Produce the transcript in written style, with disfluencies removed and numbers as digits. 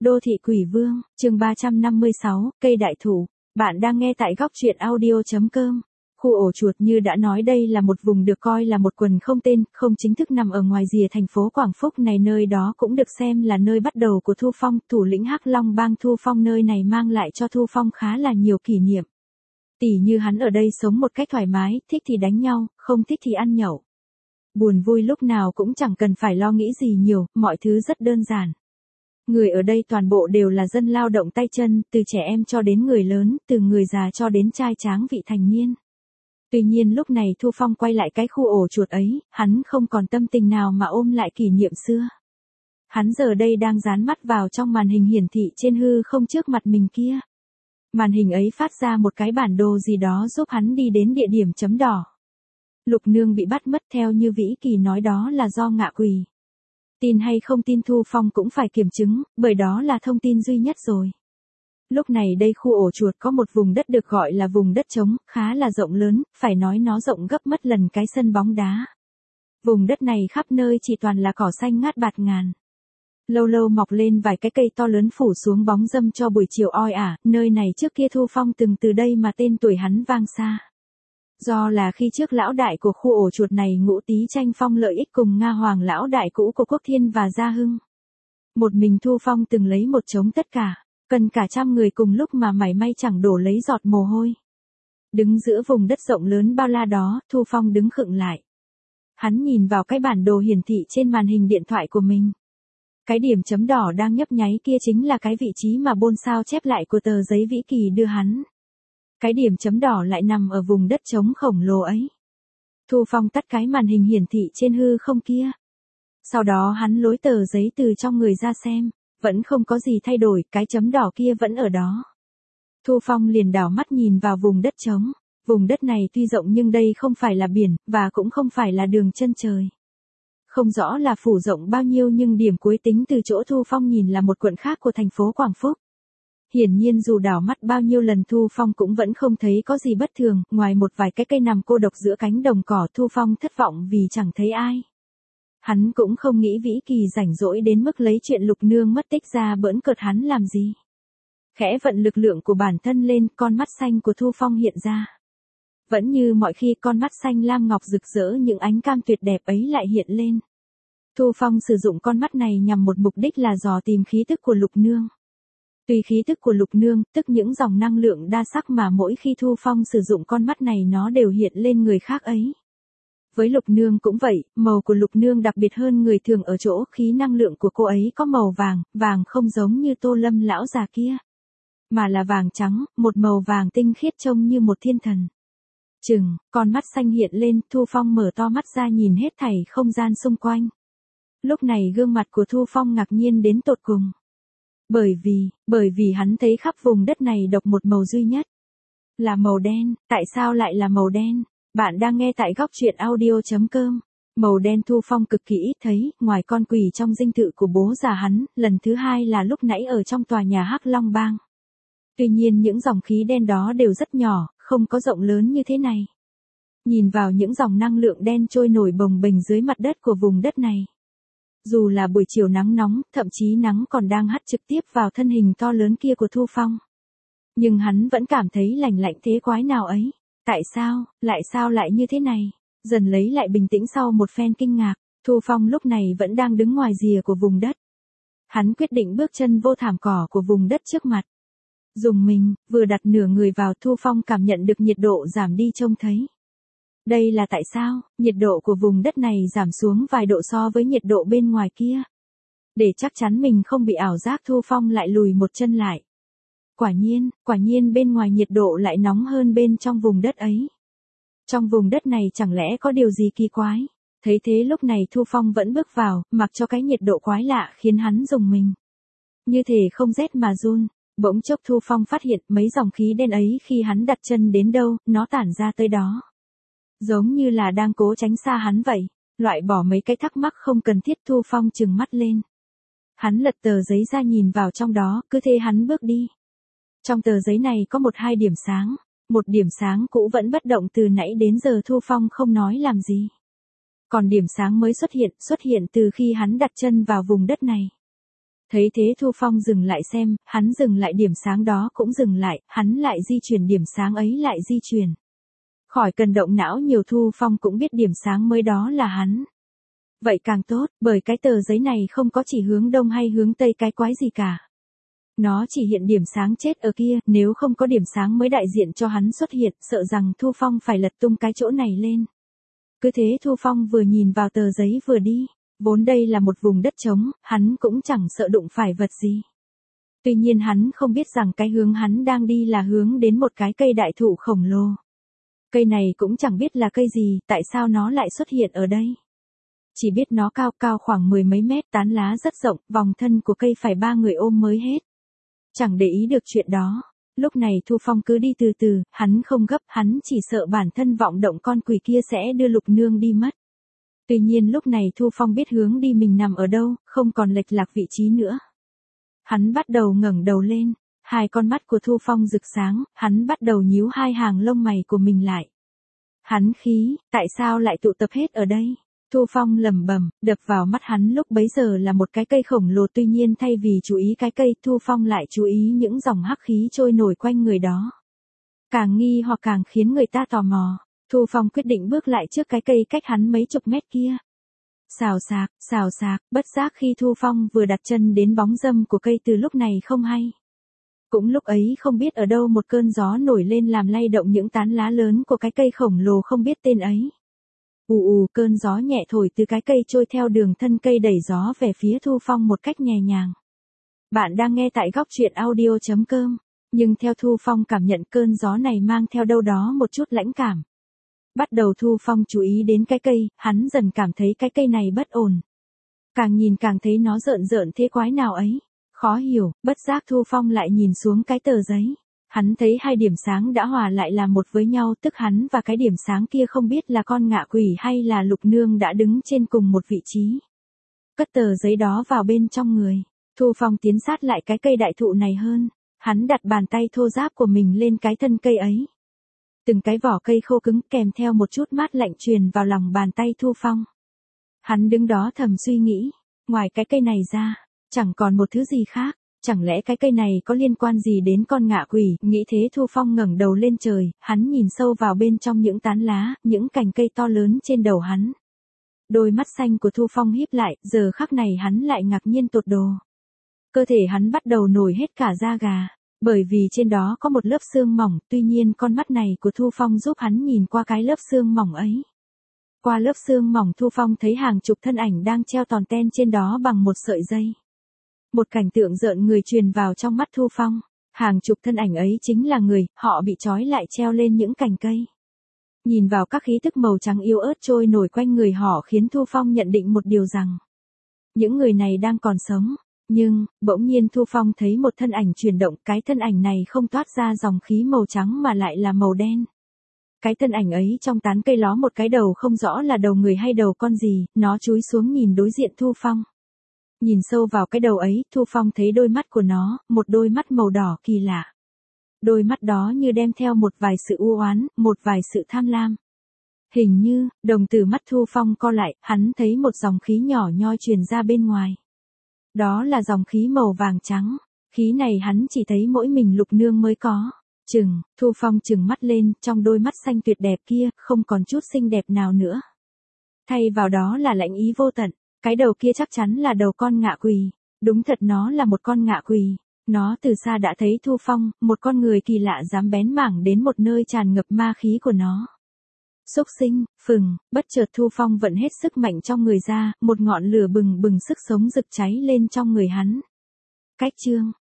Đô thị quỷ vương, chương 356, cây đại thụ. Bạn đang nghe tại góc truyện audio.com. Khu ổ chuột như đã nói đây là một vùng được coi là một quần không tên, không chính thức nằm ở ngoài rìa thành phố Quảng Phúc này, nơi đó cũng được xem là nơi bắt đầu của Thu Phong, thủ lĩnh Hắc Long bang Thu Phong. Nơi này mang lại cho Thu Phong khá là nhiều kỷ niệm. Tỉ như hắn ở đây sống một cách thoải mái, thích thì đánh nhau, không thích thì ăn nhậu. Buồn vui lúc nào cũng chẳng cần phải lo nghĩ gì nhiều, mọi thứ rất đơn giản. Người ở đây toàn bộ đều là dân lao động tay chân, từ trẻ em cho đến người lớn, từ người già cho đến trai tráng vị thành niên. Tuy nhiên lúc này Thu Phong quay lại cái khu ổ chuột ấy, hắn không còn tâm tình nào mà ôm lại kỷ niệm xưa. Hắn giờ đây đang dán mắt vào trong màn hình hiển thị trên hư không trước mặt mình kia. Màn hình ấy phát ra một cái bản đồ gì đó giúp hắn đi đến địa điểm chấm đỏ. Lục Nương bị bắt mất, theo như Vĩ Kỳ nói đó là do ngạ quỷ. Tin hay không tin Thu Phong cũng phải kiểm chứng, bởi đó là thông tin duy nhất rồi. Lúc này đây khu ổ chuột có một vùng đất được gọi là vùng đất trống, khá là rộng lớn, phải nói nó rộng gấp mất lần cái sân bóng đá. Vùng đất này khắp nơi chỉ toàn là cỏ xanh ngát bạt ngàn. Lâu lâu mọc lên vài cái cây to lớn phủ xuống bóng râm cho buổi chiều oi ả, nơi này trước kia Thu Phong từng từ đây mà tên tuổi hắn vang xa. Do là khi trước lão đại của khu ổ chuột này Ngũ Tý tranh phong lợi ích cùng Nga Hoàng lão đại cũ của Quốc Thiên và Gia Hưng. Một mình Thu Phong từng lấy một chống tất cả, cần cả trăm người cùng lúc mà mảy may chẳng đổ lấy giọt mồ hôi. Đứng giữa vùng đất rộng lớn bao la đó, Thu Phong đứng khựng lại. Hắn nhìn vào cái bản đồ hiển thị trên màn hình điện thoại của mình. Cái điểm chấm đỏ đang nhấp nháy kia chính là cái vị trí mà Bôn sao chép lại của tờ giấy Vĩ Kỳ đưa hắn. Cái điểm chấm đỏ lại nằm ở vùng đất trống khổng lồ ấy. Thu Phong tắt cái màn hình hiển thị trên hư không kia. Sau đó hắn lối tờ giấy từ trong người ra xem, vẫn không có gì thay đổi, cái chấm đỏ kia vẫn ở đó. Thu Phong liền đảo mắt nhìn vào vùng đất trống. Vùng đất này tuy rộng nhưng đây không phải là biển, và cũng không phải là đường chân trời. Không rõ là phủ rộng bao nhiêu nhưng điểm cuối tính từ chỗ Thu Phong nhìn là một quận khác của thành phố Quảng Phúc. Hiển nhiên dù đảo mắt bao nhiêu lần Thu Phong cũng vẫn không thấy có gì bất thường, ngoài một vài cái cây nằm cô độc giữa cánh đồng cỏ. Thu Phong thất vọng vì chẳng thấy ai. Hắn cũng không nghĩ Vĩ Kỳ rảnh rỗi đến mức lấy chuyện Lục Nương mất tích ra bỡn cợt hắn làm gì. Khẽ vận lực lượng của bản thân lên, con mắt xanh của Thu Phong hiện ra. Vẫn như mọi khi, con mắt xanh lam ngọc rực rỡ, những ánh cam tuyệt đẹp ấy lại hiện lên. Thu Phong sử dụng con mắt này nhằm một mục đích là dò tìm khí tức của Lục Nương. Tùy khí tức của Lục Nương, tức những dòng năng lượng đa sắc mà mỗi khi Thu Phong sử dụng con mắt này nó đều hiện lên người khác ấy. Với Lục Nương cũng vậy, màu của Lục Nương đặc biệt hơn người thường ở chỗ khí năng lượng của cô ấy có màu vàng, vàng không giống như Tô Lâm lão già kia. Mà là vàng trắng, một màu vàng tinh khiết trông như một thiên thần. Con mắt xanh hiện lên, Thu Phong mở to mắt ra nhìn hết thảy không gian xung quanh. Lúc này gương mặt của Thu Phong ngạc nhiên đến tột cùng. Bởi vì hắn thấy khắp vùng đất này độc một màu duy nhất. Là màu đen. Tại sao lại là màu đen? Bạn đang nghe tại góc truyện audio.com. Màu đen Thu Phong cực kỳ ít thấy, ngoài con quỷ trong dinh thự của bố già hắn, lần thứ hai là lúc nãy ở trong tòa nhà Hắc Long bang. Tuy nhiên những dòng khí đen đó đều rất nhỏ, không có rộng lớn như thế này. Nhìn vào những dòng năng lượng đen trôi nổi bồng bềnh dưới mặt đất của vùng đất này. Dù là buổi chiều nắng nóng, thậm chí nắng còn đang hắt trực tiếp vào thân hình to lớn kia của Thu Phong. Nhưng hắn vẫn cảm thấy lạnh lạnh thế quái nào ấy. Tại sao lại như thế này? Dần lấy lại bình tĩnh sau một phen kinh ngạc, Thu Phong lúc này vẫn đang đứng ngoài rìa của vùng đất. Hắn quyết định bước chân vô thảm cỏ của vùng đất trước mặt. Dùng mình, vừa đặt nửa người vào, Thu Phong cảm nhận được nhiệt độ giảm đi trông thấy. Đây là tại sao, nhiệt độ của vùng đất này giảm xuống vài độ so với nhiệt độ bên ngoài kia. Để chắc chắn mình không bị ảo giác, Thu Phong lại lùi một chân lại. Quả nhiên bên ngoài nhiệt độ lại nóng hơn bên trong vùng đất ấy. Trong vùng đất này chẳng lẽ có điều gì kỳ quái? Thấy thế lúc này Thu Phong vẫn bước vào, mặc cho cái nhiệt độ quái lạ khiến hắn rùng mình. Như thể không rét mà run. Bỗng chốc Thu Phong phát hiện mấy dòng khí đen ấy khi hắn đặt chân đến đâu, nó tản ra tới đó. Giống như là đang cố tránh xa hắn vậy. Loại bỏ mấy cái thắc mắc không cần thiết, Thu Phong trừng mắt lên. Hắn lật tờ giấy ra nhìn vào trong đó, cứ thế hắn bước đi. Trong tờ giấy này có hai điểm sáng. Một điểm sáng cũ vẫn bất động từ nãy đến giờ, Thu Phong không nói làm gì. Còn điểm sáng mới xuất hiện từ khi hắn đặt chân vào vùng đất này. Thấy thế Thu Phong dừng lại xem, hắn dừng lại điểm sáng đó cũng dừng lại, hắn lại di chuyển điểm sáng ấy lại di chuyển. Khỏi cần động não nhiều Thu Phong cũng biết điểm sáng mới đó là hắn. Vậy càng tốt, bởi cái tờ giấy này không có chỉ hướng đông hay hướng tây cái quái gì cả. Nó chỉ hiện điểm sáng chết ở kia, nếu không có điểm sáng mới đại diện cho hắn xuất hiện, sợ rằng Thu Phong phải lật tung cái chỗ này lên. Cứ thế Thu Phong vừa nhìn vào tờ giấy vừa đi, vốn đây là một vùng đất trống, hắn cũng chẳng sợ đụng phải vật gì. Tuy nhiên hắn không biết rằng cái hướng hắn đang đi là hướng đến một cái cây đại thụ khổng lồ. Cây này cũng chẳng biết là cây gì, tại sao nó lại xuất hiện ở đây. Chỉ biết nó cao cao khoảng 10 mấy mét, tán lá rất rộng, vòng thân của cây phải 3 người ôm mới hết. Chẳng để ý được chuyện đó. Lúc này Thu Phong cứ đi từ từ, hắn không gấp, hắn chỉ sợ bản thân vọng động con quỷ kia sẽ đưa Lục Nương đi mất. Tuy nhiên lúc này Thu Phong biết hướng đi mình nằm ở đâu, không còn lệch lạc vị trí nữa. Hắn bắt đầu ngẩng đầu lên, hai con mắt của Thu Phong rực sáng, hắn bắt đầu nhíu hai hàng lông mày của mình lại. Hắn khí, tại sao lại tụ tập hết ở đây? Thu Phong lẩm bẩm, đập vào mắt hắn lúc bấy giờ là một cái cây khổng lồ, tuy nhiên thay vì chú ý cái cây, Thu Phong lại chú ý những dòng hắc khí trôi nổi quanh người đó. Càng nghi hoặc càng khiến người ta tò mò, Thu Phong quyết định bước lại trước cái cây cách hắn mấy chục mét kia. Xào xạc, bất giác khi Thu Phong vừa đặt chân đến bóng râm của cây từ lúc này không hay. Cũng lúc ấy không biết ở đâu một cơn gió nổi lên làm lay động những tán lá lớn của cái cây khổng lồ không biết tên ấy. Cơn gió nhẹ thổi từ cái cây trôi theo đường thân cây đẩy gió về phía Thu Phong một cách nhẹ nhàng. Bạn đang nghe tại góc truyện audio.com, nhưng theo Thu Phong cảm nhận cơn gió này mang theo đâu đó một chút lãnh cảm. Bắt đầu Thu Phong chú ý đến cái cây, hắn dần cảm thấy cái cây này bất ổn. Càng nhìn càng thấy nó rợn rợn thế quái nào ấy. Khó hiểu, bất giác Thu Phong lại nhìn xuống cái tờ giấy. Hắn thấy hai điểm sáng đã hòa lại là một với nhau, tức hắn và cái điểm sáng kia không biết là con ngạ quỷ hay là Lục Nương đã đứng trên cùng một vị trí. Cất tờ giấy đó vào bên trong người, Thu Phong tiến sát lại cái cây đại thụ này hơn. Hắn đặt bàn tay thô ráp của mình lên cái thân cây ấy. Từng cái vỏ cây khô cứng kèm theo một chút mát lạnh truyền vào lòng bàn tay Thu Phong. Hắn đứng đó thầm suy nghĩ, ngoài cái cây này ra, chẳng còn một thứ gì khác. Chẳng lẽ cái cây này có liên quan gì đến con ngạ quỷ? Nghĩ thế Thu Phong ngẩng đầu lên trời, hắn nhìn sâu vào bên trong những tán lá, những cành cây to lớn trên đầu hắn. Đôi mắt xanh của Thu Phong híp lại, giờ khắc này hắn lại ngạc nhiên tột độ. Cơ thể hắn bắt đầu nổi hết cả da gà, bởi vì trên đó có một lớp xương mỏng, tuy nhiên con mắt này của Thu Phong giúp hắn nhìn qua cái lớp xương mỏng ấy. Qua lớp xương mỏng Thu Phong thấy hàng chục thân ảnh đang treo tòn ten trên đó bằng một sợi dây. Một cảnh tượng rợn người truyền vào trong mắt Thu Phong. Hàng chục thân ảnh ấy chính là người, họ bị trói lại treo lên những cành cây. Nhìn vào các khí tức màu trắng yếu ớt trôi nổi quanh người họ khiến Thu Phong nhận định một điều rằng những người này đang còn sống. Nhưng, bỗng nhiên Thu Phong thấy một thân ảnh chuyển động, cái thân ảnh này không toát ra dòng khí màu trắng mà lại là màu đen. Cái thân ảnh ấy trong tán cây ló một cái đầu không rõ là đầu người hay đầu con gì, nó chúi xuống nhìn đối diện Thu Phong. Nhìn sâu vào cái đầu ấy, Thu Phong thấy đôi mắt của nó, một đôi mắt màu đỏ kỳ lạ. Đôi mắt đó như đem theo một vài sự u oán, một vài sự tham lam. Hình như, đồng tử mắt Thu Phong co lại, hắn thấy một dòng khí nhỏ nhoi truyền ra bên ngoài. Đó là dòng khí màu vàng trắng. Khí này hắn chỉ thấy mỗi mình Lục Nương mới có. Thu Phong trừng mắt lên, trong đôi mắt xanh tuyệt đẹp kia, không còn chút xinh đẹp nào nữa. Thay vào đó là lạnh ý vô tận. Cái đầu kia chắc chắn là đầu con ngạ quỷ. Đúng thật nó là một con ngạ quỷ. Nó từ xa đã thấy Thu Phong, một con người kỳ lạ dám bén mảng đến một nơi tràn ngập ma khí của nó. Xúc sinh, bất chợt Thu Phong vận hết sức mạnh trong người ra, một ngọn lửa bừng bừng sức sống rực cháy lên trong người hắn. Cách chương,